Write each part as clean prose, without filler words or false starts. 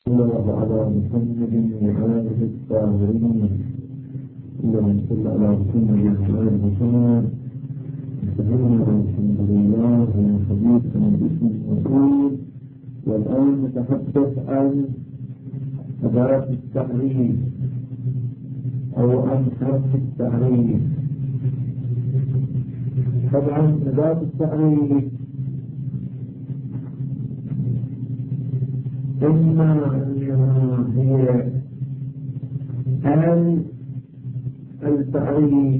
الله على محمد وآله الطاهرين اللهم صل على محمد وآل محمد سيدنا الحمد لله وحديثنا باسم المسؤول. والآن نتحدث عن أداة التعريف أو عن حرف التعريف. طبعا أداة التعريف إما أنها هي التعريف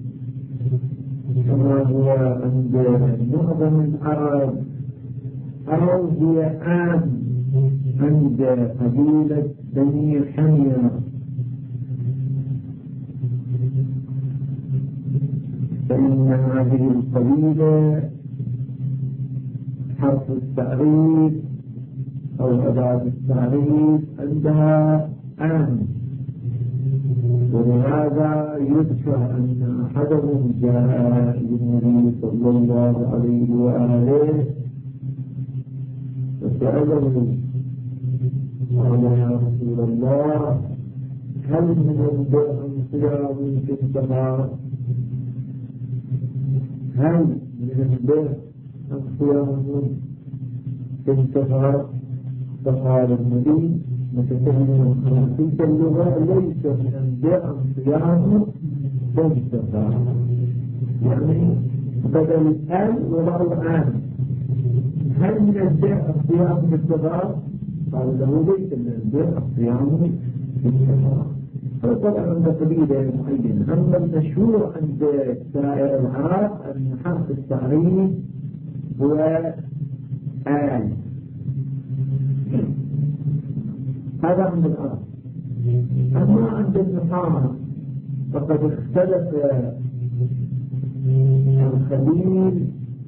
كما هو عند معظم العرب، أو هي عند قبيلة بني حمية. فإن هذه القبيلة حرف التعريف أو أداة التعريف عندها ولهذا يذكر أن أحدهم جاء للنبي صلى الله عليه وآله فسأله قال يا رسول الله هل من البر صيام في السماء؟ هل من البر صيام في السماء؟ فقال النبي متكلم تلك اللغة ليس من البر صيام في السماء، يعني بدل وضعوا هل من البر صيام في السماء؟ قال له ليس من البر صيام في السماء. فطبعا عند قبيلة معينة. أما المشهور عند سائر العرب أن حرف التعريف هو هذا عند العرب. أما عند النصارى فقد اختلف الخليل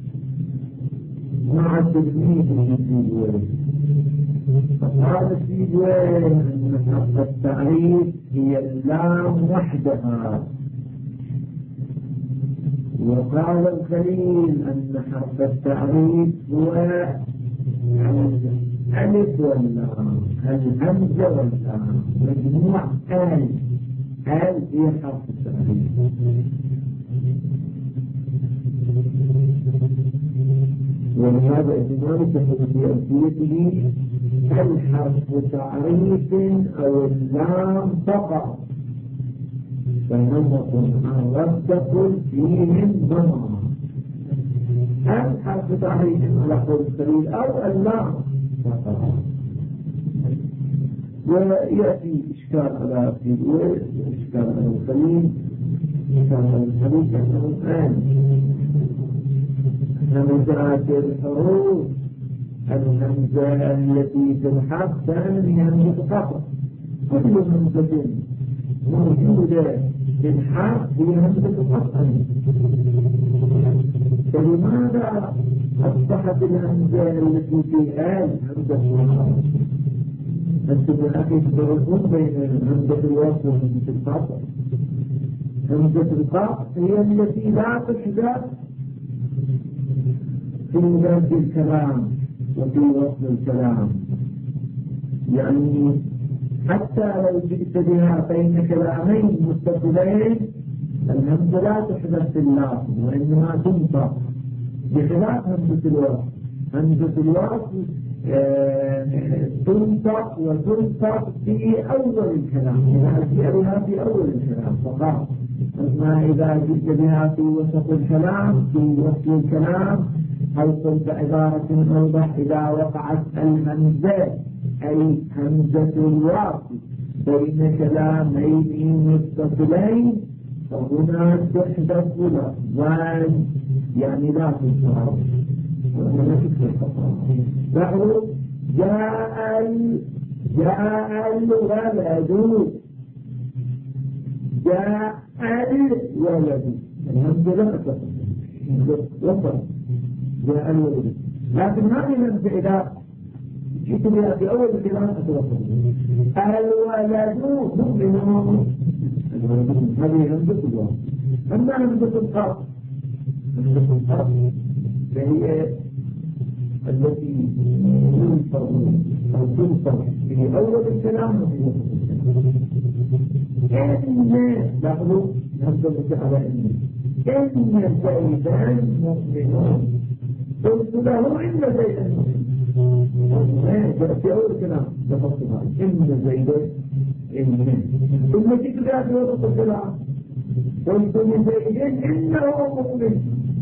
مع تلميذه سيبويه، فقال سيبويه أن حرف التعريف هي اللام وحدها، وقال الخليل أن حرف التعريف هو ألف واللام، الهمزة واللام، مجموع هي حرف التعريف. ولهذا ابن في ألفيته الحرف تعريف أو اللام فقط فنمط ربط فيهم ضمر. الحرف تعريف على قول الخليل أو اللام فقط. ويأتي إشكال على سيبويه وإشكال على الخليل، إشكال على الخليل كأنه همزات الحروف الهمزة التي تلحق ثاني همزة فقط. كل همزة موجودة في الحرف هي همزة فقط. فلماذا أصبحت الهمزة التي في همزة فقط؟ أنتم الأخي تفرقون بين همزة الوصل وهمزة القطع. همزة القطع هي التي لا تحدث في لفظ الكلام وفي وصل الكلام، يعني حتى لو جئت بها بين كلامين متصلين الهمزة لا تحدث في اللفظ وإنما تنطق، بخلاف همزة الوصل. همزة الوصل تنطق وتنطق في أول الكلام، إذا جئت بها في أول الكلام فقط. أما إذا جئت بها في وسط الكلام في وصل الكلام أو قلت عبارة أوضح إذا وقعت الهمزة أي همزة الوصل بين كلامين متصلين فهنا تحدث لفظان، يعني لا تنطق ولا تكتب. بعد جاء الولد، جاء الولد، الهمزة لا تنطق جاء الولد. لكن هذه الهمزة إذا جئت بها في أول الكلام أتوصل الولد مؤمنون، هذه همزة الوصل. أما همزة القطع فهي التي يلفظ أو تلفظ في أول الكلام وفي وسط الكلام. إن لاحظوا ننطبق على إن زيدان مؤمنون قلت له إن زيدان مؤمنون في أول الكلام لفظتها إن زيدان ثم جئت في وسط الكلام قلت لزيد إنه مؤمن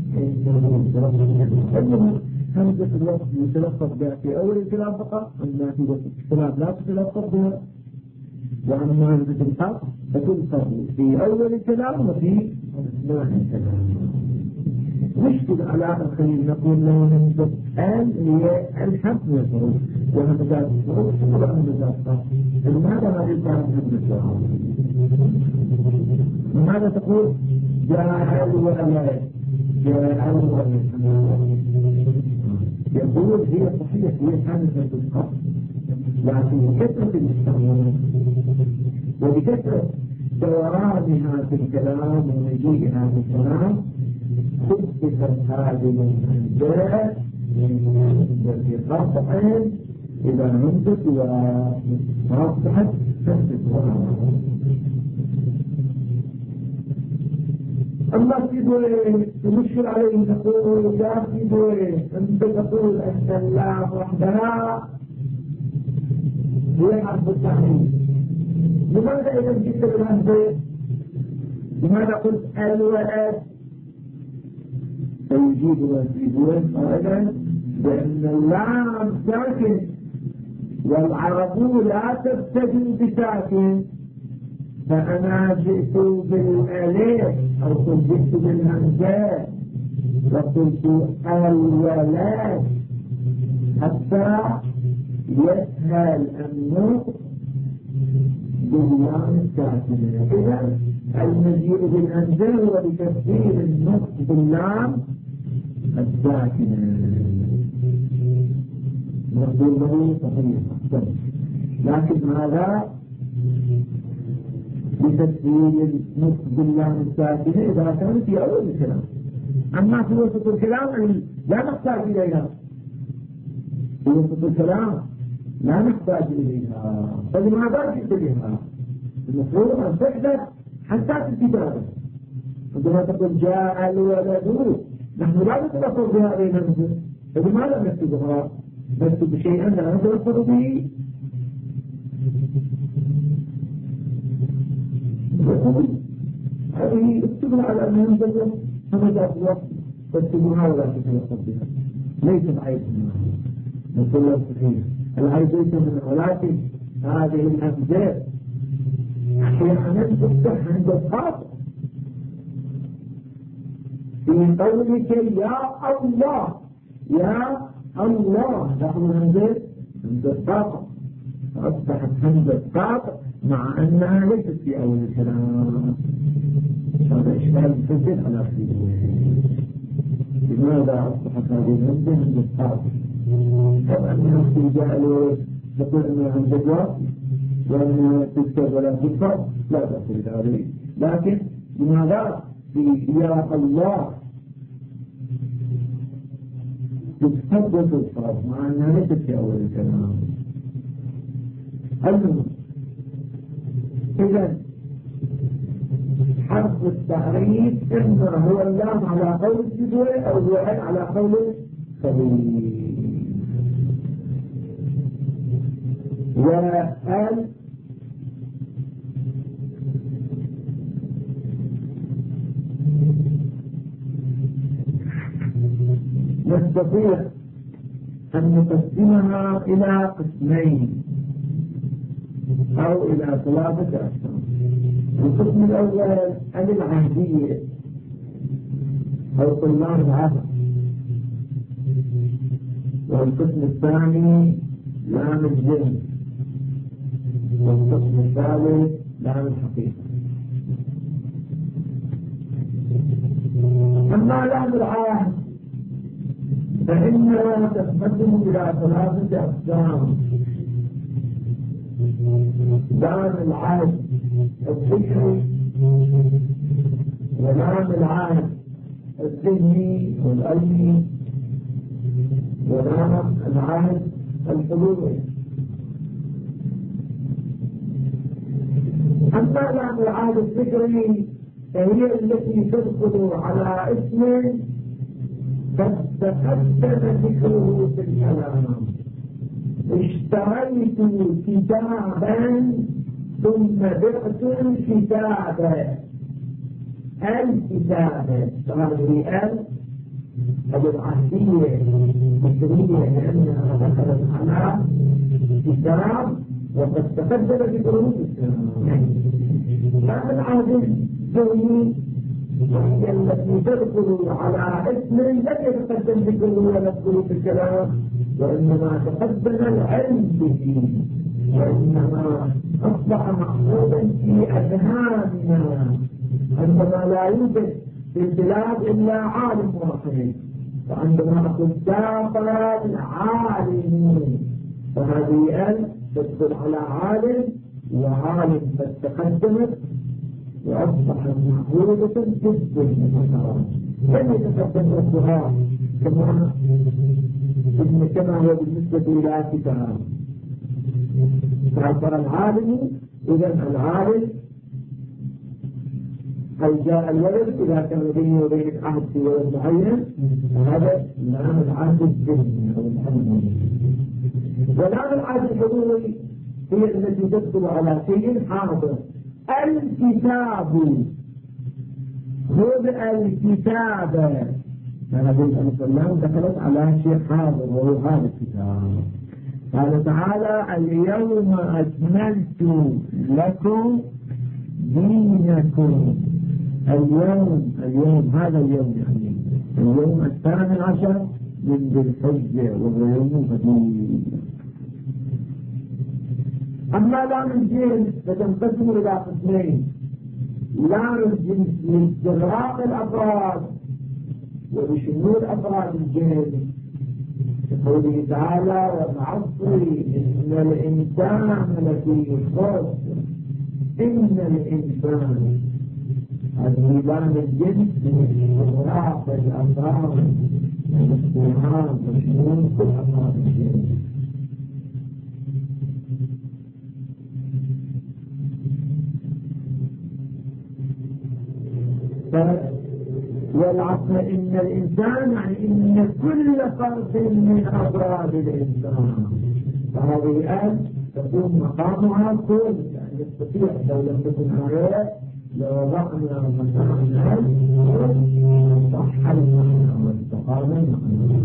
إنه همزة الوقت يتلفظ بها في أول الكلام فقط، أما في وسط الكلام لا تتلفظ بها، وأما همزة الحق فتلفظ في أول الكلام وفي أثناء الكلام. مشكلة على آخرين نقول له همزة هي الحق والحروف، وهمزات الحروف وهمزات الحق. لماذا ما يلقى همزة؟ لماذا تقول جاء الولد جاء الولد؟ يقول هي صحيح هي حادثة الحق، لكن كثرة الاستعمال وبكثرة دورانها في الكلام ومجيئها في الكلام خففت هذه الأنجاز التي قطعت إذا نمتت وأصبحت تفتت. الله يدوي تمشي عليه تقول لا يدوي أنت تقول أن الله وحدها هي حرف التعليم. لماذا إذا جئت بالهمزة؟ لماذا قلت الولد؟ فيجيب ويجيب قائلا بأن اللام ساكن والعرب لا تبتدئ بساكن، فأنا جئت بالألف أو قلت جئت بالهمزة وقلت الولد حتى يسهل النطق باللام الساكنة. إذا المجيء بالهمزة هو لتسهيل النطق باللام الساكنة. نقول له صحيح، لكن هذا لتسهيل النطق باللام الساكنة إذا كان في أول الكلام. أما في وسط الكلام لا نحتاج إليها، في وسط الكلام لا نحتاج إليها، فلماذا جئت بها؟ المفروض أن تحدث حتى في الكتابة. عندما تقول جاء الولد نحن لا نتلفظ بهذه الهمزة، فلماذا نكتبها؟ نكتب شيئا لا نتلفظ به. يقول هذه اكتبها على أن همزة همزات الوقت فاكتبوها ولا تتلفظ بها، ليس العيب منها. نقول له صحيح العيب ليس منها، ولكن هذه الهمزات أحيانا تفتح عند الخاطئ في قولك يا الله يا الله، نحن همزة الخاطئ فأصبحت همزة الخاطئ مع أنها ليست في أول الكلام. هذا إشكال مسجل على خير. لماذا أصبحت هذه الهمزة همزة الخاطئ؟ طبعا الناس جعلوا تقول أنها همزة الوقت وأنها تذكر ولا تذكر، لا تقول ذلك. لكن لماذا في يا الله تتحدث الصوت مع أنها ليست في أول الكلام؟ إذا حرف التعريف إما هو اللام على قول الجدوى أو الوحي على قول الخليل. وقال نستطيع أن نقسمها إلى قسمين أو إلى ثلاثة أقسام. القسم الأول العهدية أو طلاب العهد، والقسم الثاني لام الجن، والقسم الثالث لام الحقيقة. أما لام العهد فإنها تتقسم إلى ثلاثة أقسام: لام العهد الذكري، ولام العهد الذهني والقلبي، ولام العهد الحضوري. أما لام العهد الذكري فهي التي تدخل على اسم قد تقدم ذكره في الكلام. اشتريت كتابا ثم بعت الكتاب. الكتاب هذه العهدية الذكرية لأنها دخلت على كتاب وقد تقدم ذكره في الكلام. لام العهد الزوجي وهي التي تدخل على اسم لم يتقدم ذكره ولا يذكر في الكلام، وإنما تقدم العلم به، وإنما أصبح محفوظا في أذهاننا عندما لا يوجد في البلاد إلا عالم واحد، وعندما أقول سافر العالم فهذه تدخل على عالم، وعالم قد تقدمت وأصبحت محفوظة جدا من لم يتقدم ردها كما هو بالنسبة إلى كتاب. فأصبح العالم إذا العالم أو جاء الولد إذا كان بينه وبين عهد في ولد معين، هذا لام العهد الذهني أو الحمد. ولام العهد الحضوري هي التي تدخل على شيء حاضر. الكتاب خذ الكتاب، فنقول أن السلام دخلت على شيء حاضر وهو هذا الكتاب. قال تعالى اليوم أكملت لكم دينكم. اليوم هذا اليوم يعني اليوم 12 من ذي الحجة وهو يوم قديم. أما لام الجنس فتنقسم إلى قسمين: لام الجنس لاستغراق الأفراد ولشمول أفراد الجنس، كقوله تعالى والعصر إن الإنسان لفي خسر. إن الإنسان هذه لام الجنس من استغراق الأفراد والاستيعاب وشمول كل أفراد الجنس. والعصر إن الإنسان يعني إن كل فرد من أفراد الإنسان، فهذه تكون مقامها كل، يعني يستطيع لو لم تكن آيات لو وضعنا مكانها صح المعنى واستقام المعنى.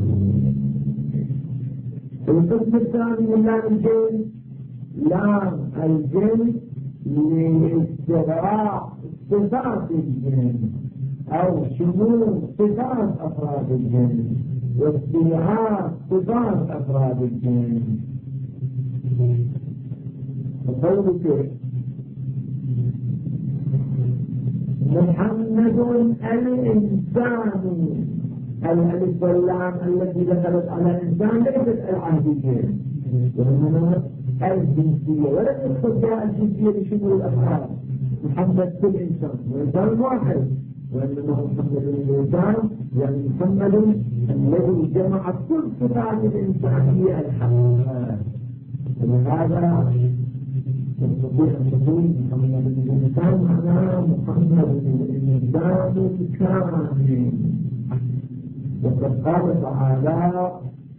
القسم الثاني من لام الجنس لام الجنس لاستغراق صفات الجنس أو شمول صفات أفراد الجنس واستيعاب صفات أفراد الجنس. وقولك محمد الإنسان، الألف واللام التي دخلت على الإنسان ليست العهدية وإنما الجنسية، ولم يدخل فيها الجنسية لشمول الأفراد. محمد كل إنسان وإنسان واحد، وإنما محمد الإنسان يعني محمد الذي جمع كل صفات الإنسانية الحقيقة. ولهذا يستطيع أن تقول محمد الإنسان معناه محمد الإنسان الكامل. وقد قال تعالى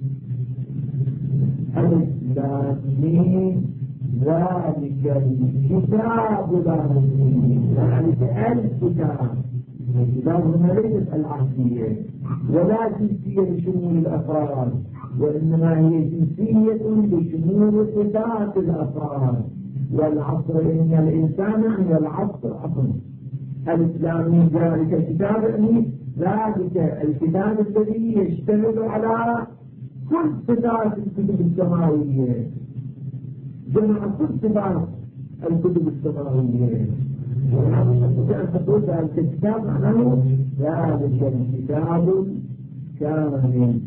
الإسلامي ذلك الكتاب لا ريب، ذلك الكتاب. الكتاب هنا ليست العهدية ولا جنسية لشمول الأفراد، وإنما هي جنسية لشمول صفات الأفراد. والعصر إن الإنسان هي العصر عصر الإسلامي ذلك الكتاب، يعني ذلك الكتاب الذي يشتمل على كل صفات الكتب السماوية، جمع كل صفات الكتب السماوية. ونستطيع أن تقول ذلك الكتاب معناه ذلك الكتاب كامل.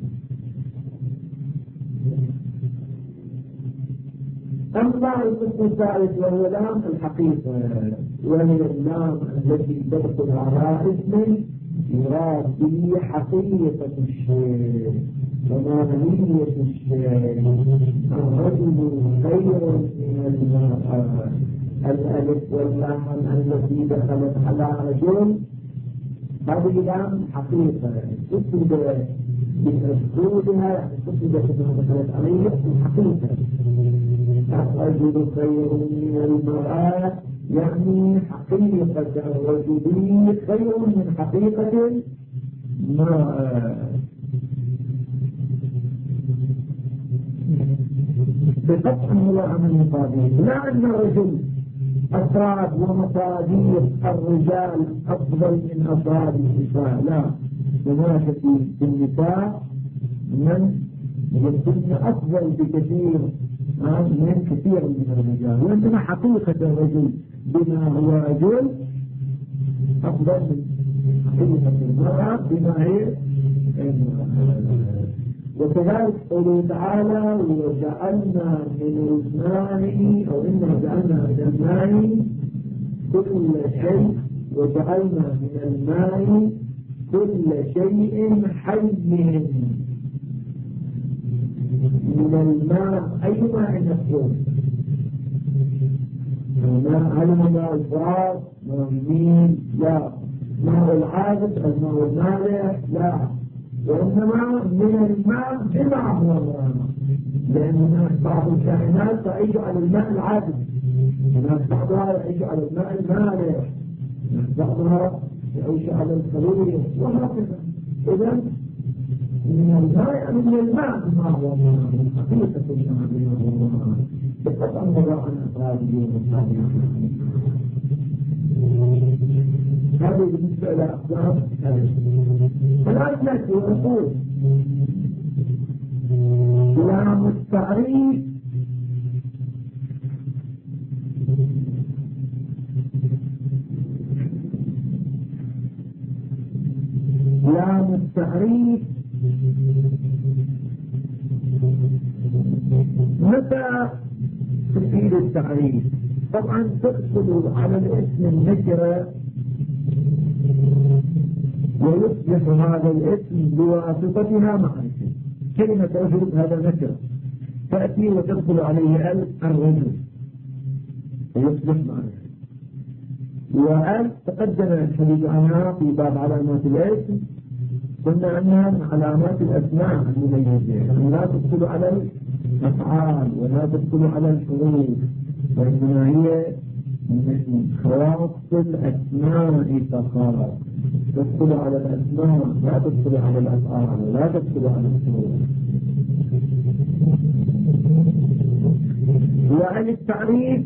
أما القسم الثالث وهو لام الحقيقة، وهي اللام التي تدخل على اسم يراد به حقيقة الشيء. وماهية الشيء. الرجل خير من المرأة. الألف واللام التي دخلت على رجل هذه لام حقيقة تفيد بمفعولها، يعني تفيد أنها دخلت عليه حقيقة. الرجل خير من المرأة يعني حقيقة الرجل خير من حقيقة المرأة. بقطع الله من المقادير، لا أن الرجل أفراد ومقادير الرجال أفضل من أفراد النساء، لا. هناك في النساء من يكون أفضل بكثير من كثير من الرجال، وإنما حقيقة الرجل بما هو رجل أفضل من حقيقة المرأة بما هي المرأة. وكذلك قوله تعالى وجعلنا من الماء أو إنا جعلنا من الماء كل شيء، وجعلنا من الماء كل شيء حي. من الماء أي ماء نفسه، هل ماء الفراغ ماء النيل؟ لا. ماء العادة الماء المالح؟ لا. وإنما من الماء بما هو الماء، لأن بعض الكائنات تعيش على الماء العادي، هناك بعضها يعيش على الماء المالح، بعضها يعيش على الخليج وهكذا. إذن من الماء يعني من الماء بما هو الماء، من حقيقة الماء بما هو الماء، بقطع النظر عن أفراده ومصادره. هذه بالنسبة إلى أقسام الآن نأتي ونقول لام التعريف لام التعريف متى تفيد التعريف؟ طبعا تدخل على الاسم النكرة ويصبح هذا الاسم بواسطتها معرفة. كلمة رجل هذا نكرة تأتي وتدخل عليه الرجل ويصبح معرفة. وأن تقدم الحديث عنها في باب علامات الاسم، قلنا أنها من علامات الأسماء المميزة، يعني لا تدخل على الأفعال ولا تدخل على الحروف، وإنما هي من خواص الأسماء فقط. تدخل على الأسماء لا تدخل على الأفعال ولا تدخل على الحروف. وعن التعريف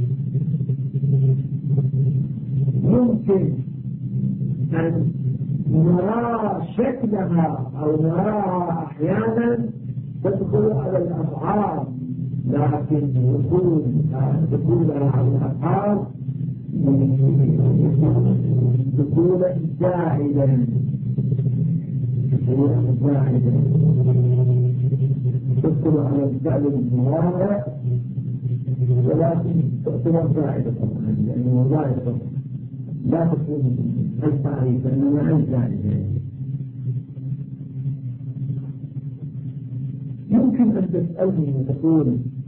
يمكن أن نرى شكلها أو نراها أحيانا تدخل على الأفعال، لكن دخولها على الأفعال دخولا زائدا تدخل على الفعل المضارع ولكن تعتبر زائدة طبعا، لأنه زائدة لا تكون التعريف إنما الزائدة. يمكن أن تسألني وتقول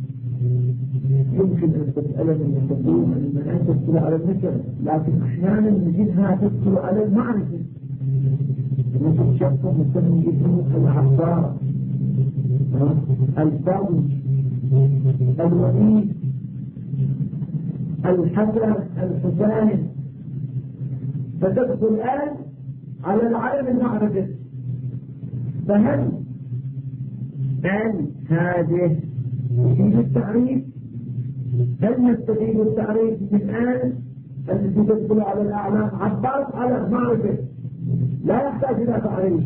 أن أنت تدخل على النكرة، لكن أحيانا نجدها تدخل على المعرفة. نجد شخص مسمي اسمه العبار، الفضل، الوليد، الحسن، الحسين، فتدخل الآن على العالم المعرفة. فهل هذه تفيد التعريف؟ هل نستفيد التعريف من آن التي تدخل على الأعلام؟ عبارت على معرفة لا يحتاج إلى تعريف.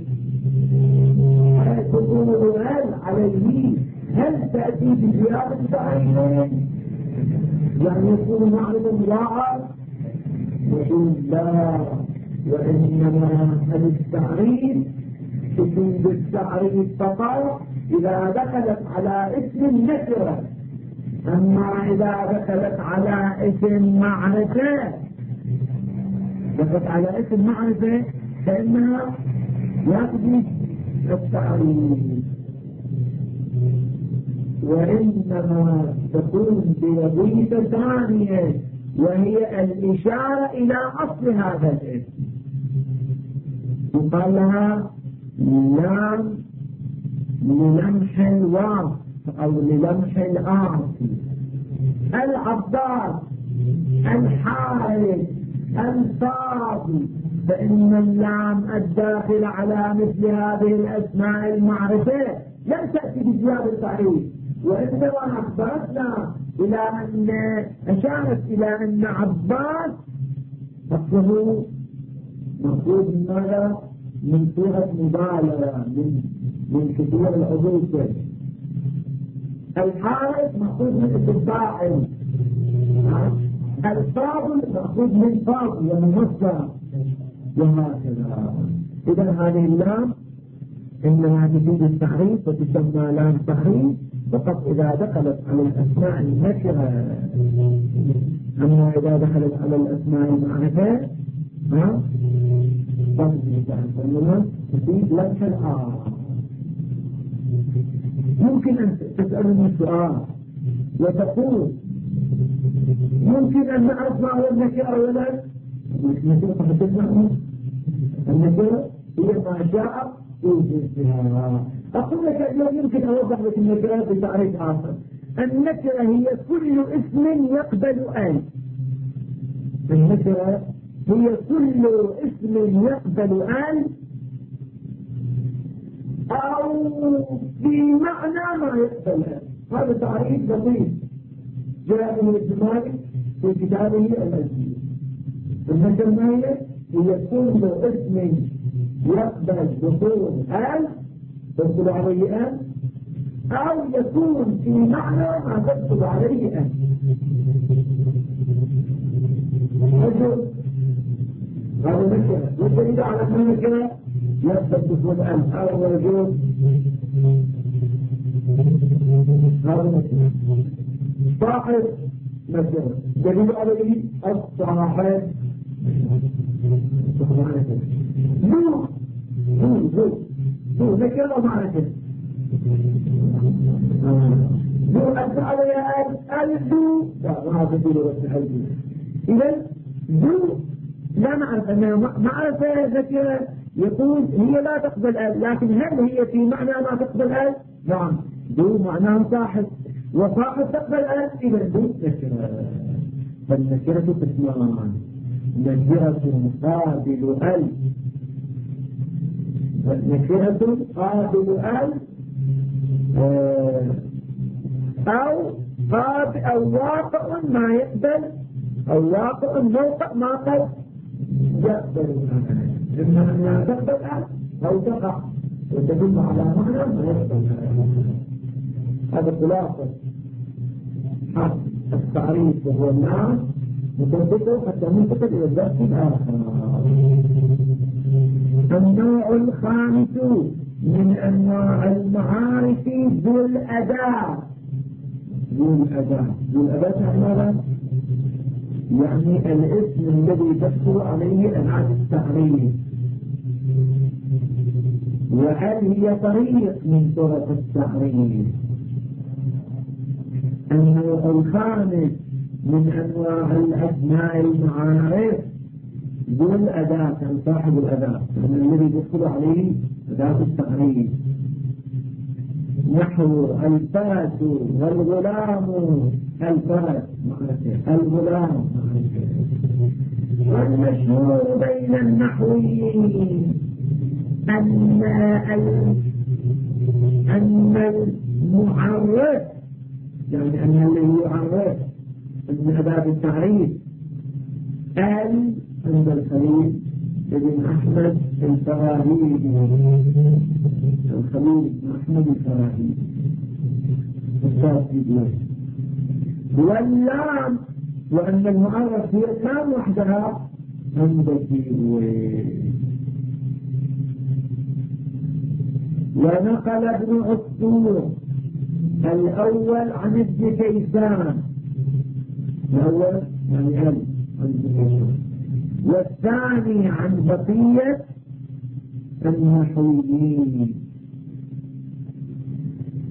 تقول هل عليه هل تأتي بزيادة التعريف؟ يعني يكون معرفة مضاعف؟ يقول لا، وإنما التعريف تفيد التعريف فقط إذا دخلت على اسم النكرة. أما إذا دخلت على اسم معرفة فإنها لا تفيد التعريف، وإنما تكون بوظيفة ثانية وهي الإشارة إلى أصل هذا الاسم، يقال لها لام للمح الواصف أو للمح الآصي. العباس، الحارث، الفاضل، فإن اللام الداخل على مثل هذه الأسماء المعرفة لم تأتي بزيادة التعريف، وإنما أخبرتنا إلى أن أشارت إلى أن عباس أصله مأخوذ من ماذا؟ من صيغة مبالغة، من كثير العبوسة. الحارث مأخوذ من اسم فاعل، الفاضل مأخوذ من فاضل ومن مصدر، وهكذا. إذا هذه اللام إنها تفيد التعريف وتسمى لام تعريف فقط إذا دخلت على الأسماء النكرة. أما إذا دخلت على الأسماء المعرفة تفيد لمح الآخر. يمكن أن تسألني سؤال وتقول يمكن أن نعرف ما هو النكرة أولا؟ النكرة هي ما جاء في جنسها. أقول لك اليوم يمكن أوضح لك النكرة بتعريف آخر. النكرة هي كل اسم يقبل أن. النكرة هي كل اسم يقبل أن أو في معنى ما يقبل أن. هذا تعريف بسيط جاء من ابن مالك في كتابه الألفية. النكرة هي كل اسم يقبل دخول أن تدخل عليه أن أو يكون في معنى ما تدخل عليه أن. رجل هذا نكرة، والدليل على أن نكرة يقبل دخول أن أو رجل هذا نكرة. صاحب نكرة، دليل عليه الصاحب. ذو نكرة ومعرفة. ذو أدى عليها الذو لا ما تقول بس الذو. إذا ذو لا نعرف أنها معرفة نكرة يقول هي لا تقبل ال، لكن هل هي في معنى ما تقبل ال؟ نعم. ذو معناه صاحب، وصاحب تقبل ال، إذا ذو نكرة. فالنكرة قسمان: نكرة قابل ال، نكرة قابل ال أو واقع ما يقبل، أو واقع موقع ما قد يقبل. إما أنها تقبل ال أو تقع وتدل على معنى ما يقبل. هذا خلاصة التعريف، وهو الناس متوسطه حتى منتقل إلى الدرس الآخر. النوع الخامس من أنواع المعارف ذو الأداة. ذو الأداة يعني ماذا؟ يعني الاسم الذي تدخل عليه أداة التعريف، وهل هي طريق من طرق التعريف. النوع الخامس من أنواع الأسماء المعارف ذو الأداة، يعني صاحب الأداة، يعني الذي يدخل عليه أداة التعريف، نحو الفرس والغلام. الفرس معرفة، الغلام معرفة. والمشهور بين النحويين أن المعرف، يعني أن الذي يعرف من أداة التعريف عند الخليل ابن أحمد الفراهيدي. الخليل ابن أحمد الفراهيدي واللام، وأن المعرف هي اللام وحدها عند الديوي. ونقل ابن عصفور الأول عن ابن كيسان، الأول يعني عن ابن كيسان، والثاني عن بقية النحويين.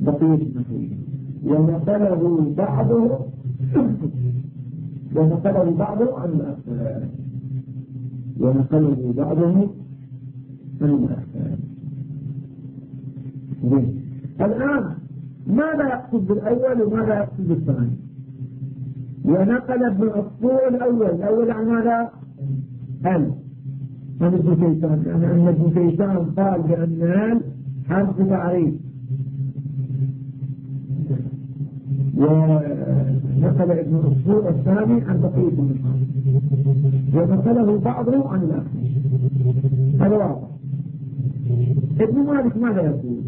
بقية النحوية. ونقله بعضه عن الأخفال، ونقله بعضه عن الأخفال. الآن ماذا يقصد بالأول وماذا يقصد بالثاني؟ ونقل ابن عصفور الأول عن ماذا؟ عن ابن كيسان، يعني أن ابن كيسان قال بأن حرف تعريف، ونقل ابن عصفور الثاني عن بقية النحاة، ونقله بعضه عن الآخر. هذا واضح. ابن مالك ماذا يقول؟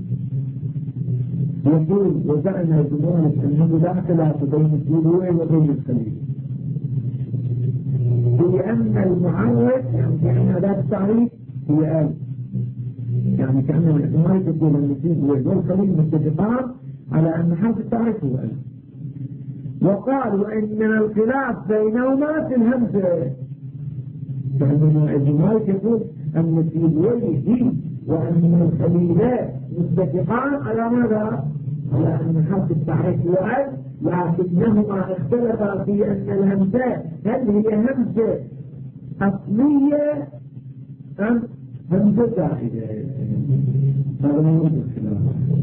يقول وزعم ابن مالك أنه لا خلاف بين السيبوي وبين الخليل، لأن المعرف يعني أداة التعريف هي آل، يعني كأن ابن مالك يقول أن السيبوي والخليل متفقان على أن حرف التعريف هو آل. وقال وإن الخلاف بينهما في الهمزة، فإن ابن مالك يقول أن السيبوي وأن الخليلات متفقان على ماذا؟ على أن حرف التعريف هو آل، لكنهما اختلفا في أن الهمزات هل هي همزة أصلية أم همزة زائدة. هذا ما يوجد خلاف.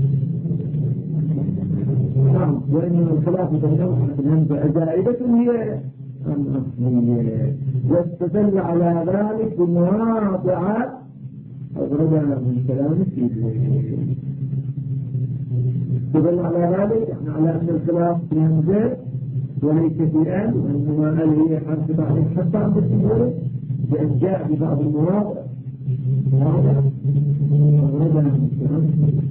نعم، وإن الخلاف بينهما في الهمزة زائدة هي أم أصلية، واستدل على ذلك بمواضع أضربها من كلام السيبوي. استدل على ذلك يعني على أن الخلاف في الهمزة وليس في آل، وإنما آل هي حرف تعريف حتى عند السيبوي، بأن جاء ببعض المواضع أضربها من كلام السيبوي.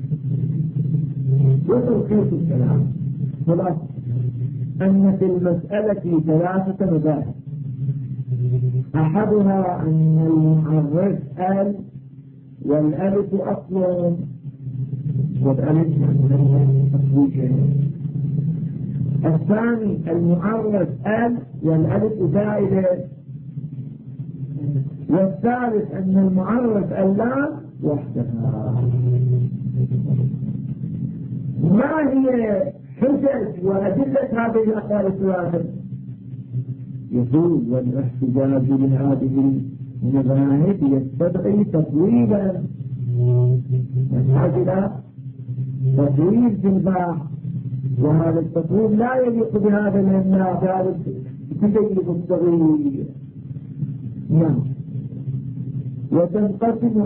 وتلخيص الكلام خلاص أن في المسألة ثلاثة مذاهب، أحدها أن المعرف آل والألف أصل، والألف أصلية. الثاني المعرف آل والألف زائدة. والثالث أن المعرف اللام وحدها. ما هي حجج وأدلة هذه الأقوال الثلاثة؟ يقول والاحتجاج لهذه المذاهب يستدعي تطويلا، يحتاج إلى تطويل في البحث، وهذا التطويل لا يليق بهذا الإملاء، هذا التكيف الصغير. نعم. وتنقسم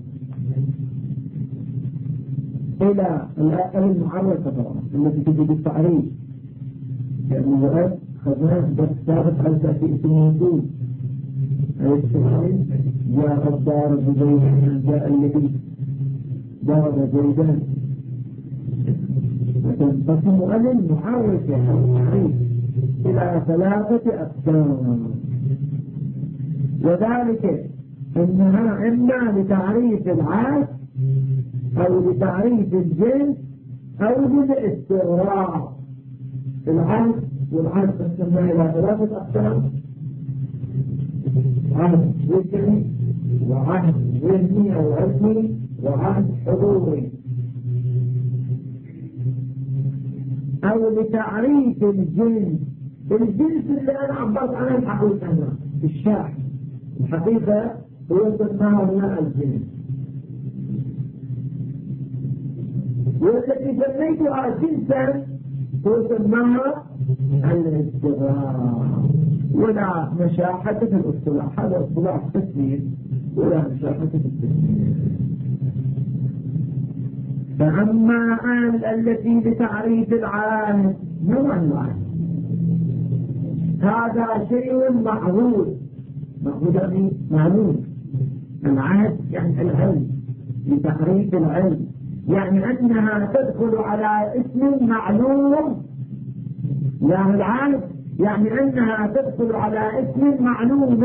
إلى الآل المعرفة طبعا التي تجد التعريف، لأنه خذناه بس ثابت على تأثير الموجود. جاء الضارب زيدا، جاء الذي ضارب زيدا. وتنقسم إلى المعرفة إلى ثلاثة أقسام، وذلك إنها إما لتعريف العاش أو لتعريف الجنس أو للاستغراق. العاش والعاش قسمنا إلى ثلاثة أقسام: عهد ذكري، وعهد ذهني أو علمي، وعهد حضوري. أو لتعريف الجنس اللي أنا عبرت عنه الحقيقة الشاحن، الحقيقة هو سماها هنا الجنس، والتي سميتها جنسا هو سماها الاستغراق. ولا مشاحة في الاصطلاح، هذا اصطلاح تسمية ولا مشاحة في التسمية. فأما التي بتعريف العاهد نوع العاهد هذا شيء معهود يعني معلوم. العهد يعني العلم، لتعريف العلم يعني أنها تدخل على اسم معلوم. يعني العهد يعني أنها تدخل على اسم معلوم،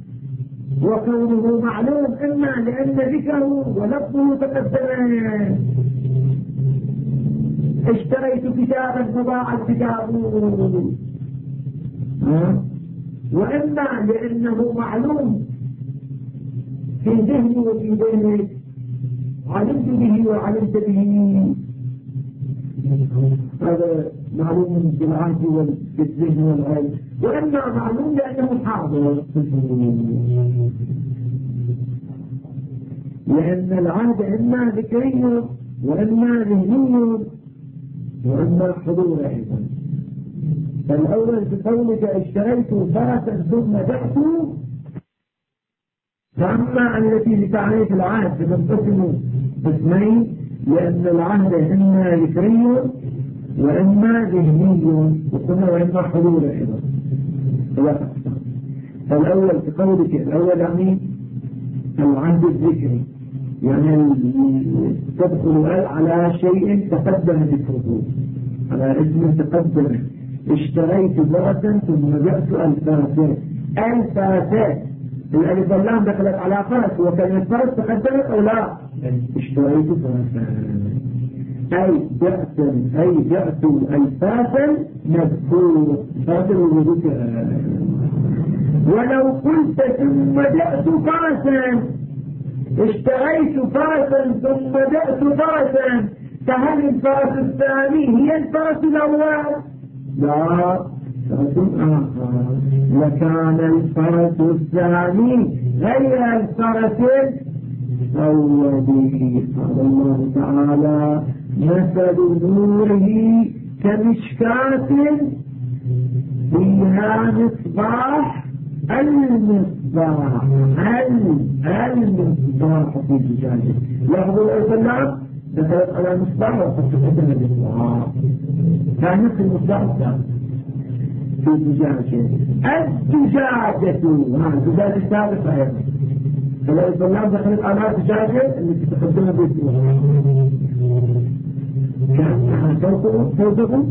وكونه معلوم إما لأن ذكره ولفظه تقدمان. اشتريت كتابا فضاع الكتاب، وإما لأنه معلوم في ذهني وفي ذهنك، علمت به وعلمت به. هذا معلوم بالعهد والذهن والعلم، وإما معلوم لأنه حاضر، لأن العهد إما ذكري وإما ذهني وإما حضور أيضا. فالأول بقولك اشتريت فرسا ثم بعته، فأما التي لتعريف العهد تنقسم قسمين، لأن العهد إما ذكري وإما ذهني وإما حضور أيضا. فالأول بقولك الأول يعني العهد الذكري، يعني تدخل على شيء تقدم ذكره، على اسم تقدم. اشتريت فرسا ثم بعت الفاسة. الفاسة الألف واللام دخلت على فرس، وكلمة فرس تقدمت أو لا؟ اشتريت فرسا أي بعت الفاسا مذكور فاسا وذكر. ولو قلت ثم بعت فرسا، اشتريت فرسا ثم بعت فرسا، فهل الفرس الثاني هي الفرس الأول؟ لا، فرس آخر. لكان الفرس الثاني غير الفرس الأول. قال الله تعالى مثل نوره كمشكاة فيها مصباح، المصباح في الزجاجة. لاحظوا الأيضا دخلت على المصباح وقد تقدم المصباح، كان نفس المصباح في الزجاجة. الزجاجة السابقة أيضا فالأيضا دخلت على الزجاجة التي تقدم بالمصباح، كان توقف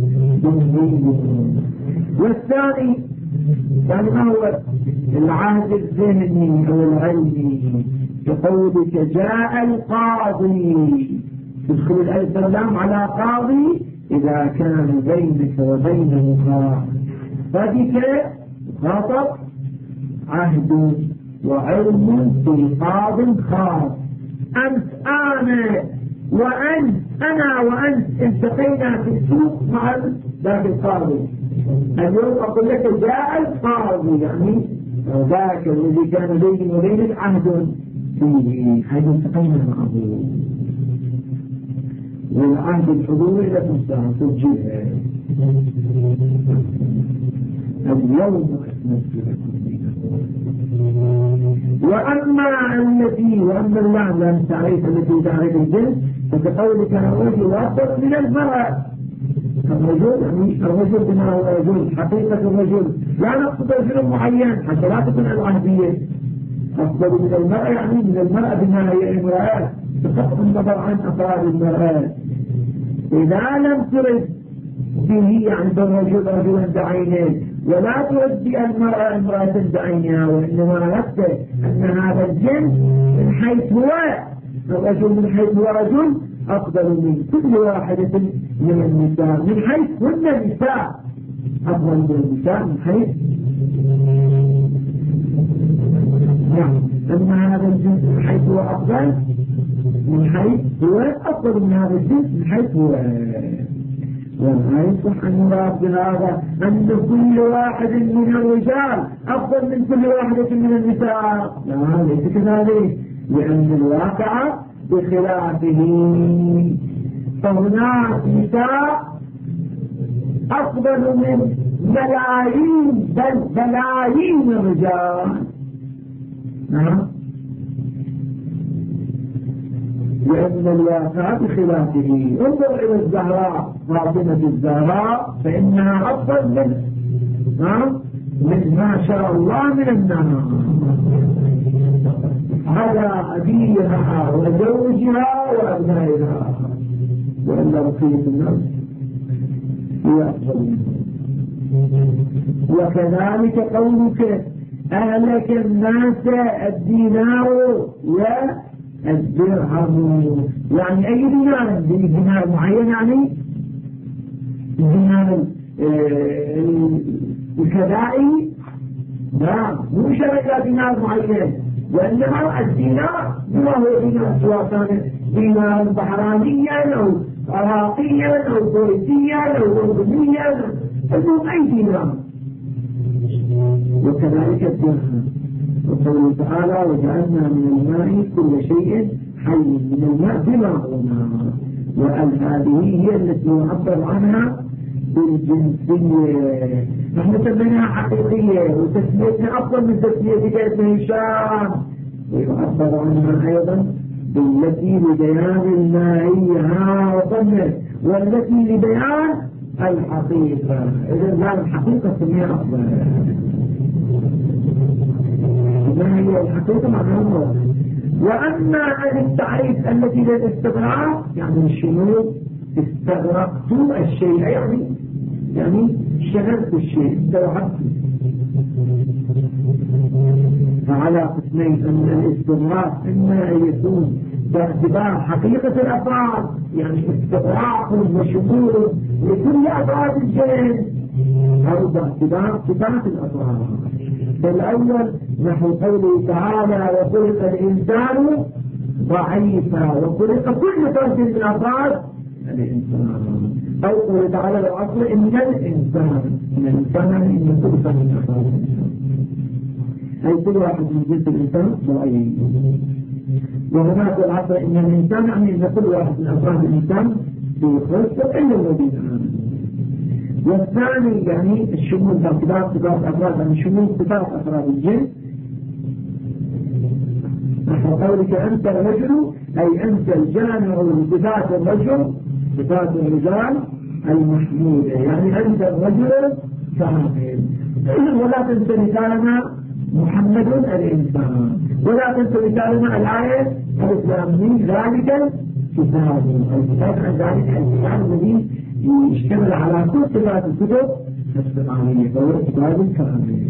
والثاني يعني ما هو العهد الذهني أو العلمي؟ كقولك جاء القاضي، تدخل الألف واللام على قاضي إذا كان بينك وبينه فذلك خاطب عهد وعلم في قاض خاص. أنت أنا وأنت التقينا في السوق مع ذاك القاضي، اليوم أقول لك جاء القاضي، يعني ذاك الذي كان بيني وبينك عهد فيه، حيث التقينا معه. والعهد الحضور إلى تنسى تجيه اليوم أكملت لكم دينكم. وأما اللام لام تعريف التي تعرف الجنس، فكقولك الرجل أفضل من المرأة. الرجل يعني الرجل بما هو رجل، حقيقة الرجل لا نقصد رجل معين حتى لا تكون العهدية. أفضل من المرأة يعني من المرأة بما هي امرأة، بغض النظر عن أفراد المرأة. إذا لم ترد به يعني بالرجل رجلا بعينه، ولا ترد بالمرأة امرأة بعينها، وإنما نفسه أن هذا الجنس من حيث هو الرجل، من حيث هو رجل أفضل من كل واحدة من النساء، من حيث هن النساء أفضل من النساء من حيث أما هذا الجنس من حيث هو أفضل، من حيث هو أفضل من هذا الجنس من حيث هو. ولا يصح أن يراد بهذا أن كل واحد من الرجال أفضل من كل واحدة من النساء، لا ليس كذلك، لأن الواقع بخلافه. فهناك نساء أفضل من ملايين بل بلايين الرجال. نعم، لأن الواقع بخلافه. انظر إلى الزهراء فاطمة الزهراء فإنها أفضل من ما شاء الله من الناس على أبيها وزوجها وأبنائها، وإلا بقية الناس هي أفضل منهم. وكذلك قولك أهلك الناس الدينار والدرهم، يعني أي دينار؟ دينار معين، يعني الدينار الكذائي؟ لا، مو شرط إلى دينار معين، وإنما الدينار ما هو دينار، سواء كان دينار بحرانيا عراقيا أو كويتيا أو أردنيا المهم أي دينار. وكذلك الدرهم، وقوله تعالى وجعلنا من الماء كل شيء حي، من الماء بماؤنا. وأن هذه هي التي يعبر عنها بالجنسية. نحن سميناها حقيقية، وتسميتنا أفضل من تسمية كاسم هشام. ويعبر عنها أيضا بالتي لبيان المائية وضمن، والتي لبيان الحقيقة. إذا لا الحقيقة سميها أفضل. ما هي الحقيقة معناها؟ وأما عن التعريف التي للاستغراق يعني الشمول، استغرقت الشيء يعني شغلت الشيء، استوعبت. فعلى قسمين، أن الاستغراق إما أن يكون باعتبار حقيقة الأفراد، يعني استغراق وشمول لكل أفراد الجنس، أو باعتبار صفات الأفراد. فالأول نحو قوله تعالى وخلق الإنسان ضعيفا، وخلق كل فرد من أفراد الإنسان. أو قوله تعالى العصر إن الإنسان إن كل فرد من أفراد الإنسان، أي كل واحد من جنس الإنسان ضعيف. وهناك العصر إن الإنسان يعني إن كل واحد من أفراد الإنسان في خلق إلا الذين آمنوا. والثاني يعني الشمول باعتبار صفات أفراد، يعني شمول صفات أفراد الجنس. نحو قولك أنت الرجل، أي أنت الجامع لصفات الرجل صفات الرجال المحمودة، يعني أنت الرجل كامل. ولا تنسى مثالنا محمد الإنسان، ولا تنسى مثالنا الآية الإسلامية ذلك الكتاب. الكتاب عن ذلك الكتاب الذي يشتمل على كل صفات الكتب السماوية، فهو الكتاب الكامل.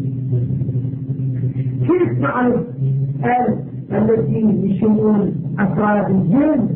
كيف نعرف التي يشمل أفراد الجنس،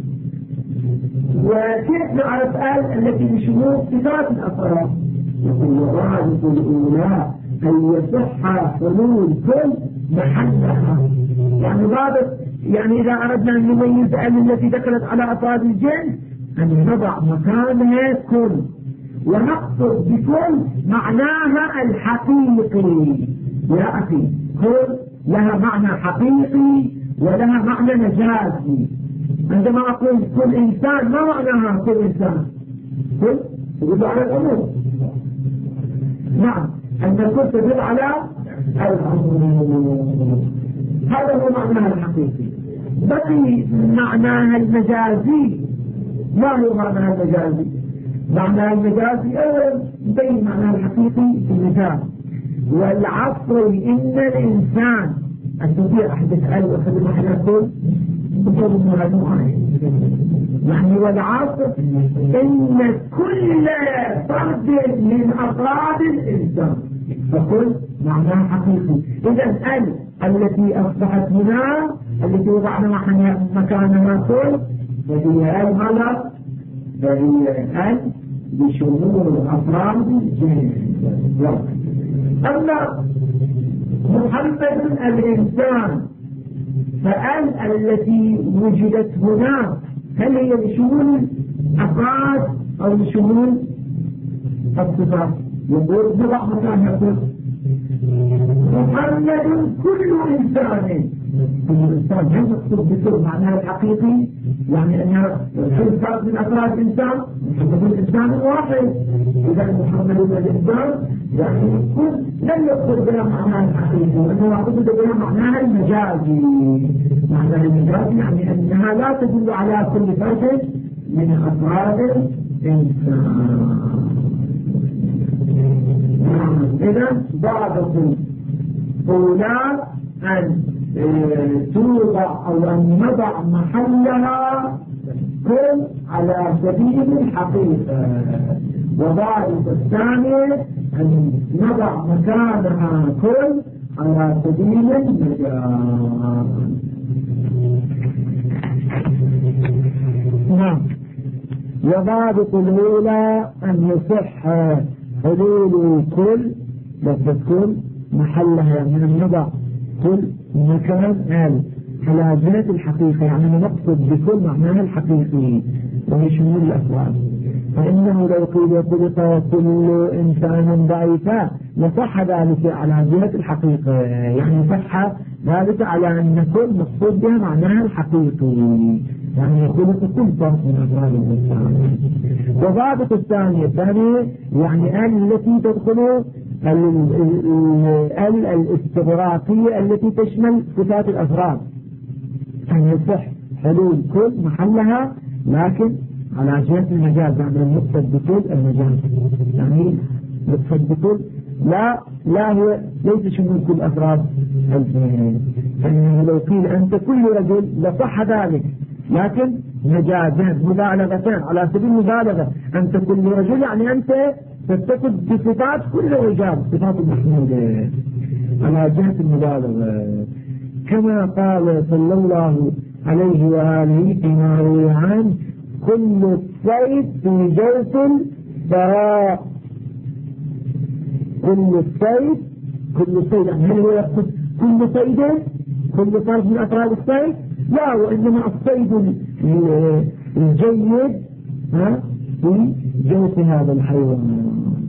وكيف نعرف التي يشمل صفات الأفراد؟ يقول الرابط الأولى أن يصح حلول كل محلها. يعني ضابط، يعني إذا أردنا أن نميز التي دخلت على أفراد الجنس أن نضع مكانها كل، ونقصد بكل معناها الحقيقي. يا أخي كل لها معنى حقيقي ولها معنى مجازي. عندما أقول كل إنسان ما معناها كل إنسان؟ كل تدل على العموم. نعم، أن كل تدل على العموم، هذا هو معناها الحقيقي. بقي معناها المجازي. ما هو معناها المجازي؟ معناها المجازي أولا بين معناها الحقيقي في المثال. والعصر إن الإنسان أستطيع أحد يسأل وأخذ المحلة كل تقول هذا يعني والعصر إن كل فرد من أفراد الإنسان، فكل معناها حقيقي. إذا التي أصبحت هنا التي وضعنا مكانها كل فهي هذا، فهي بشمول أفراد الجنس. أما محمد الإنسان التي وجدت هنا هل هي لشمول أفراد أو لشمول الصفات؟ يقول بضع مكانها كل محمد كل إنسان. كل إنسان هل نقصد بكل معناها الحقيقي؟ يعني أنها كل فرد من أفراد الإنسان محمد الإنسان واحد. إذا محمد الإنسان يعني كل لم يقصد بها معناها الحقيقي، وإنما قصد بها معناها المجازي. معناها المجازي يعني أنها لا تدل على كل فرد من أفراد الإنسان. إذا ضابط أولى أن توضع أو أن نضع محلها كل على سبيل الحقيقة، وضابط الثاني أن نضع مكانها كل على سبيل المجاز. نعم. وضابط الأولى أن يصح حلول كل لفظ كل محلها من النضع كل مكان على جهة الحقيقة، يعني نقصد بكل معناها الحقيقي. وهي شمول الأفراد. فإنه لو قيل خلق كل إنسان ضعيفا لصح ذلك على جهة الحقيقة، يعني صح ذلك على أن كل مقصود بها معناها الحقيقي، يعني خلق كل فرد من أفراد الإنسان. وضابط الثانية يعني التي تدخل الاستغراقية التي تشمل صفات الأفراد، يعني يصح حلول كل محلها لكن على جهة المجاز، يعني المقصد بكل المجاز، يعني المقصد بكل لا هو ليس شمول كل أفراد الجنين. يعني لو قيل أنت كل رجل لصح ذلك، لكن مجازا مبالغة على سبيل المبالغة، أنت كل رجل يعني أنت تتصف بصفات كل الرجال، صفات المحمودة على جهة المبالغة، كما قال صلى الله عليه وآله فيما روي عنه كل الصيد في جوف الثراء. كل الصيد يعني هل هو يقصد كل صيد كل طرف من أفراد الصيد؟ لا، وإنما الصيد الجيد في جوف هذا الحيوان.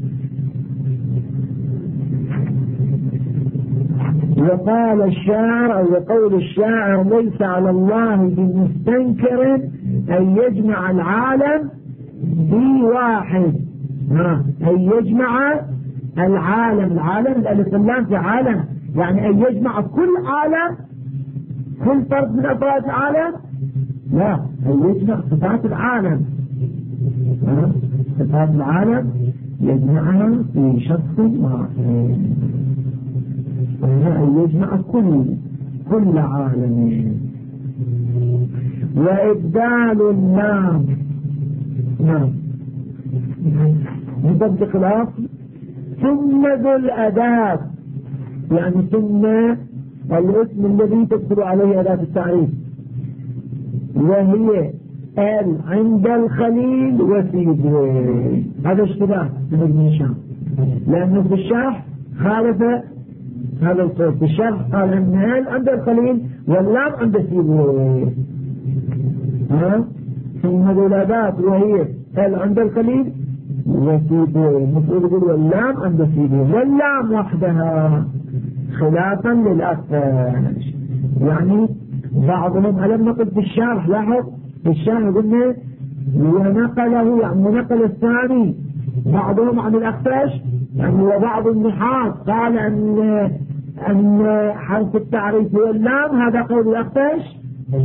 وقال الشاعر أو يقول الشاعر ليس على الله بمستنكر أن يجمع العالم في واحد، أن يجمع العالم الألف واللام في عالم، يعني أن يجمع كل عالم كل فرد من أفراد العالم، لا، أن يجمع صفات العالم، صفات العالم يجمعها في شخص واحد، أن يجمع كل عالم. وإبدال اللام نطبق الأصل ثم ذو الأداة، يعني ثم الاسم الذي تدخل عليه أداة التعريف، وهي ال عند الخليل وسيبويه. هذا اشتباه من ابن هشام، لأنه في الشرح خالف هذا القول. في الشرح قال أن ال عند الخليل واللام عند سيبويه، ثم ذو الأداة وهي ال عند الخليل وسيبويه، المفروض يقول واللام عند سيبويه، واللام وحدها خلافا للأخفاش. يعني بعضهم ألم نقل في الشرح، لاحظ في الشرح قلنا ونقله يعني نقل الثاني بعضهم عن الأخفاش، يعني وبعض النحاة قال أن حرف التعريف هو اللام، هذا قول الأخفاش،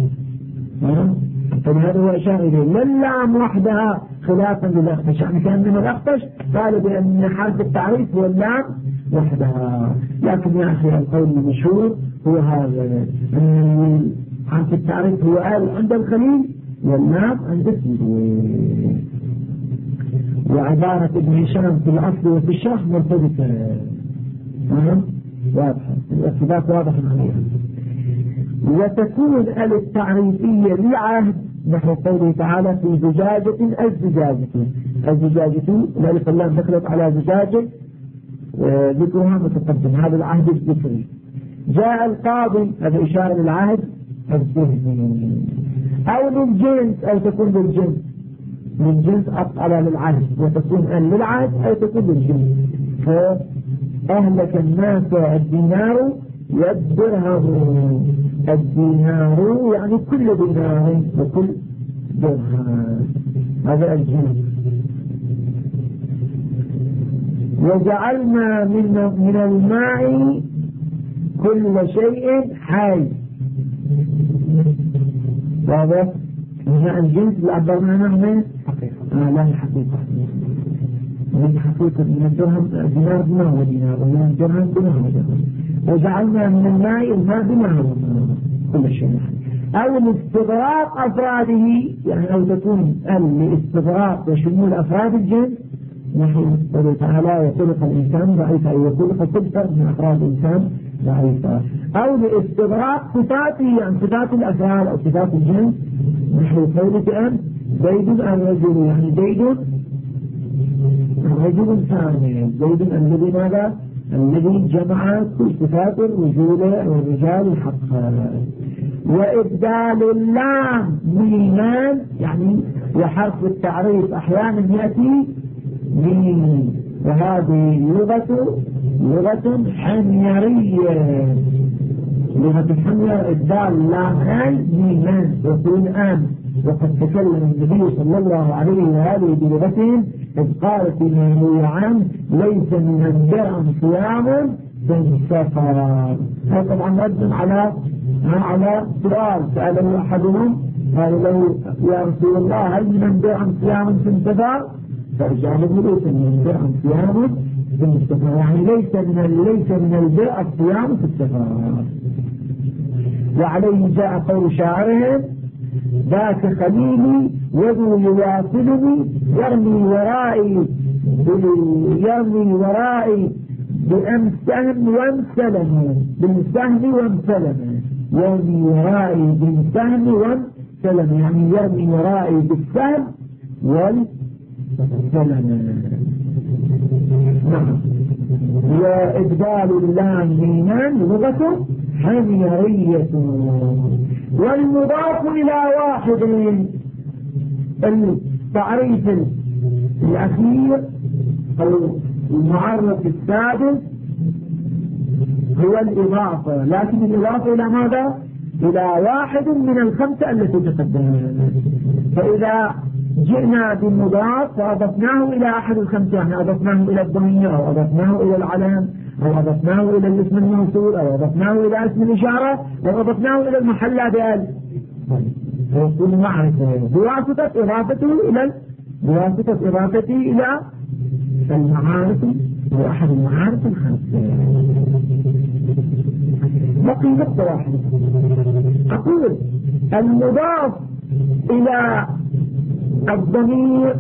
فهذا هو إشارة إليه للام وحدها خلافا للأخفاش، يعني كأن الأخفاش قال بأن حرف التعريف هو اللام وحدها. لكن يا أخي القول المشهور هو هذا، أن حرف التعريف هو ال عند الخليل واللام عند السيبويه. وعبارة ابن هشام في الأصل وفي الشرح مرتبطة، واضحة، الارتباط واضح عليها. وتكون ال التعريفية للعهد نحو قوله تعالى في زجاجة الزجاجة الألف واللام دخلت على زجاجة ذكرها متقدم، هذا العهد الذكري. جاء القاضي، هذا إشارة للعهد الذهني. أو للجنس، أو تكون للجنس، للجنس أطلع للعهد، وتكون للعهد أو تكون للجنس. فأهلك الناس الدينار والدرهم، الدينار يعني كل دينار وكل درهم، هذا الجنس. وجعلنا من الماء كل شيء حي، واضح؟ هذا الجنس اللي عبرنا عنه حقيقة، لا الحقيقة، من حقيقة من الدرهم دينار بما هو دينار، ومن الدرهم بما هو درهم. وجعلنا من الماء بما هو كل شيء حي. أو لاستغراق أفراده، يعني أو تكون لاستغراق وشمول أفراد الجنس، نحو قوله تعالى وخلق الإنسان ضعيفا، أو يخلق كل فرد من أفراد الإنسان ضعيفا. أو لاستغراق صفاته، يعني صفات الأفعال أو صفات الجنس، نحو قوله أن زيد الرجل، يعني زيد الرجل ثاني، زيد الذي ماذا؟ الذي جمع كل صفات الرجولة والرجال الحقا. وإبدال اللام ميمان يعني وحرف التعريف أحيانا يأتي ميم، وهذه لغة حميرية. لغة الحمير إبدال اللام ميمان يكون آن. وقد تكلم النبي صلى الله عليه وآله بلغتهم إذ قال فيما يروي عنه ليس من الدرع صيام بالسفر. هذا طبعا رد على سؤال سأله أحدهم قال له يا رسول الله هل من الدرع صيام في السفر؟ فأجاب ليس من الدرع صيام في السفر، يعني ليس من الدرع صيام في السفر. وعليه جاء قول شاعرهم ذاك خليلي وذو يواصلني يرمي ورائي بالسهم وامسلم يرمي ورائي بالسهم وامسلم، يعني يرمي ورائي بالسهم والسلم. نعم. وإبدال اللام ميمان لغة حميرية. والمضاف إلى واحد التعريف الأخير أو المعرف السادس هو الإضافة، لكن الإضافة إلى ماذا؟ إلى واحد من الخمسة التي تقدمنا. فإذا جئنا بالمضاف فأضفناه إلى أحد الخمسة، يعني أضفناه إلى الضمير أو أضفناه إلى العلم أو أضفناه إلى الاسم الموصول أو أضفناه إلى اسم الإشارة أو أضفناه إلى المحلى بأل، فيكون معرفة بواسطة إضافته إلى المعارف وأحد المعارف الخمسة. بقي نقطة واحدة أقول المضاف إلى الضمير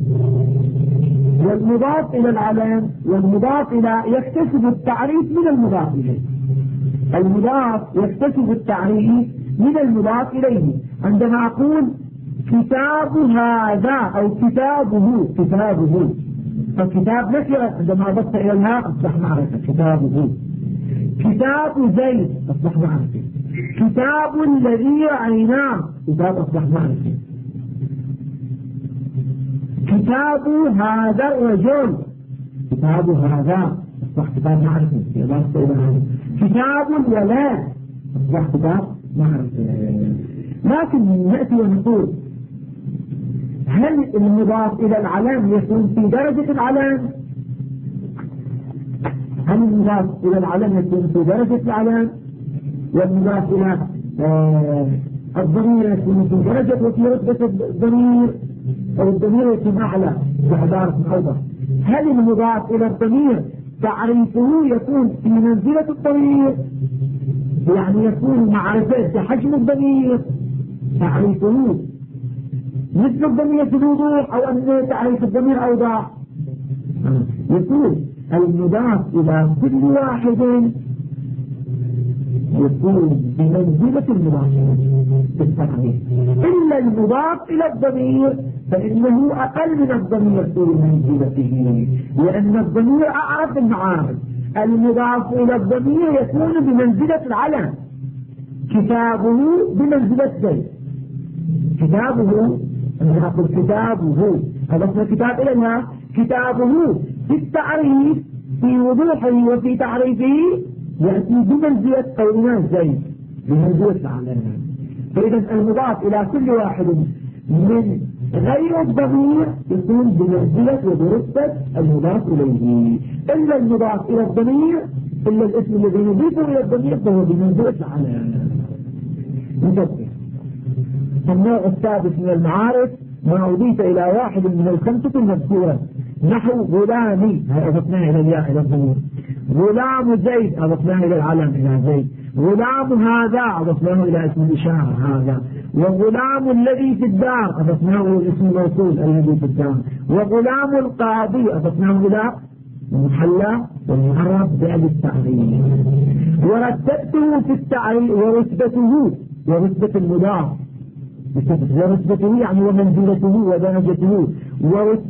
والمضاف إلى العلم والمضاف إلى يكتسب التعريف من المضاف إليه. المضاف يكتسب التعريف من المضاف إليه. عندما أقول كتاب هذا أو كتابه فكتاب نكرة، عندما أضفت إلى الهاء أصبح معرفة كتابه. كتاب زيد أصبح معرفة. كتاب الذي رأيناه كتاب أصبح معرفة. كتاب هذا الرجل كتاب هذا أصبح كتاب معرفة. كتاب الولاد أصبح كتاب معرفة. لكن نأتي ونقول هل المضاف إلى العلم يكون في درجة العلم؟ هل المضاف إلى العلم يكون في درجة العلم؟ والمضاف إلى الضمير يكون في درجة وفي رتبة الضمير، أو الضمير يكون أعلى بعبارة أوضح. هل المضاف إلى الضمير تعريفه يكون في منزلة الضمير، يعني يكون معرفة حجم الضمير تعريفه مثل الضمير في الوضوح، أو أن تعريف الضمير أوضح؟ يقول المضاف إلى كل واحد يكون بمنزلة المضاف في التعريف، إلا المضاف إلى الضمير فإنه أقل من الضمير في منزلته، لأن الضمير أعرف المعارف. المضاف إلى الضمير يكون بمنزلة العلم. كتابه بمنزلة زيد. كتابه نقول كتابه أضفنا كتاب إليها. كتابه في التعريف في وضوحه وفي تعريفه يأتي بمنزلة قولنا زيد بمنزلة العلم. فإذا المضاف إلى كل واحد من غير الضمير يكون بمنزلة وبرتبة المضاف إليه، إلا المضاف إلى الضمير إلا الاسم الذي يضيفه إلى الضمير فهو بمنزلة العلم. نتبه النوع السادس من المعارف ما أضيف إلى واحد من الخمسة المذكورة، نحو غلامي أضفناه إلى الياء إلى الضمير. غلام زيد أضفناه إلى العلم إلى زيد. غلام هذا أضفناه إلى اسم الإشارة هذا. وغلام الذي في الدار أضفناه إلى الاسم الموصول الذي في الدار. وغلام القاضي أضفناه إلى المحلى والمعرف بأل التعريف. ورتبته في التعريف ورتبة المضاف ورتبته يعني ومنزلته ودرجته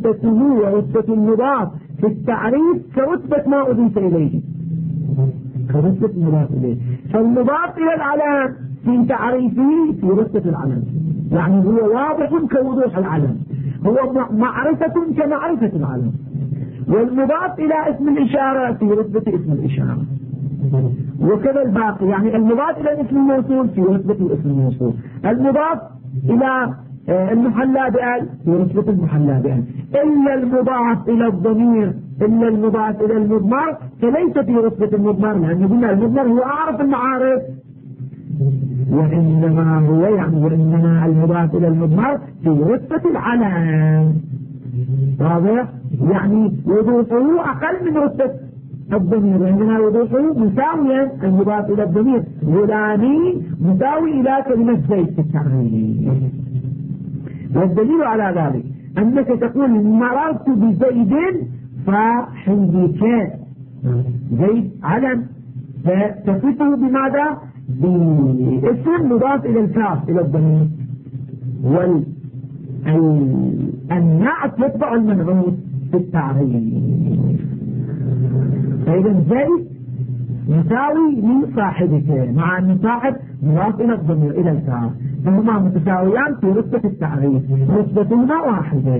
ورتبة المضاف في التعريف كرتبة ما أضيف إليه. رتبة المضاف إليه. فالمضاف إلى العلم في تعريفه في رتبة العلم، يعني هو واضح كوضوح العلم، هو معرفة كمعرفة العلم. والمضاف إلى اسم الإشارة في رتبة اسم الإشارة، وكذا الباقي، يعني المضاف إلى الاسم الموصول في رتبة الاسم الموصول، المضاف إلى المحلى بأل في رتبة المحلى بأل، إلا المضاف إلى الضمير، إلا المضاف إلى المضمر فليس في رتبة المضمر، لأن قلنا المضمر هو أعرف المعارف، وإنما هو يعني وإنما المضاف إلى المضمر في رتبة العلم. واضح؟ يعني وضوحه أقل من رتبة الضمير، عندنا وضوحه مساويا المضاف إلى الضمير، غلامي مساوي إلى كلمة زيد في التعريف. والدليل على ذلك أنك تقول مررت بزيد فحندك، زيد علم، فتصفه بماذا؟ باسم مضاف إلى الكاف إلى الضمير، والنعت يتبع المنعوت في التعريف. فإذا زيد مساوي لصاحبك، مع أن صاحب مضاف إلى الضمير إلى الكاف، فهما متساويان في رتبة التعريف، رتبتهما واحدة.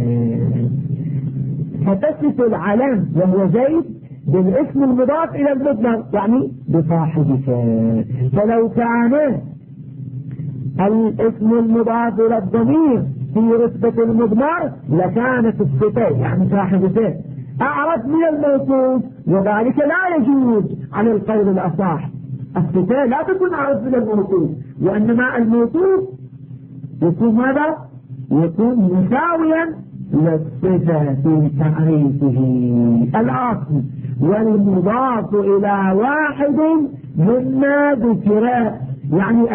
فتصف العلم وهو زيد بالاسم المضاف إلى المضمر، يعني بصاحبك. فلو كان الاسم المضاف إلى الضمير في رتبة المضمر لكانت الصفة يعني صاحبته أعرف من الموصوف، وذلك لا يجوز على القول الأصح. الصفة لا تكون أعرف من الموصوف، وإنما الموصوف يكون ماذا؟ يكون مساويا للصفة في تعريفه الأصل. والمضاف إلى واحد مما ذكر، يعني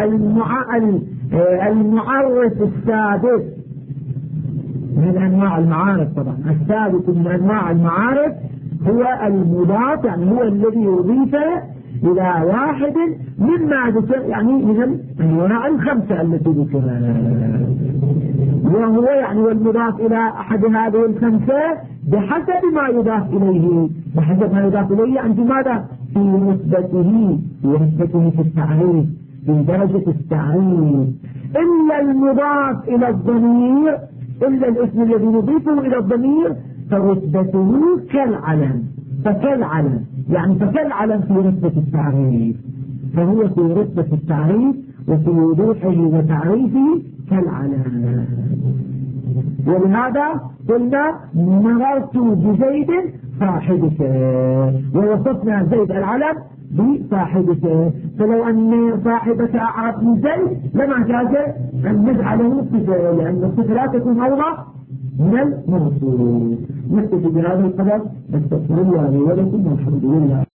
المعرف السادس من أنواع المعارف، طبعا السادس من أنواع المعارف هو المضاف، يعني هو الذي يضيف إلى واحد مما ذكر، يعني من الأنواع الخمسة التي ذكرها، وهو يعني والمضاف إلى أحد هذه الخمسة بحسب ما يضاف إليه، بحسب ما يضاف إليه عند ماذا؟ في نسبته في التعريف، في درجة التعريف. إلا المضاف إلى الضمير، إلا الاسم الذي يضيفه إلى الضمير فرتبته كالعلم، فكالعلم يعني فكالعلم في رتبة التعريف، فهو في رتبة التعريف وفي وضوحه وتعريفه كالعلم. ولهذا قلنا مررت بزيد صاحبك، ووصفنا زيد العلم بصاحبك، فلو أن صاحبك أعرف من زيد لما جاز أن نجعله صفة، لأن الصفة لا تكون أوضح من الموصول. نكتفي بهذا القدر، نستغفر الله لي ولكم والحمد لله.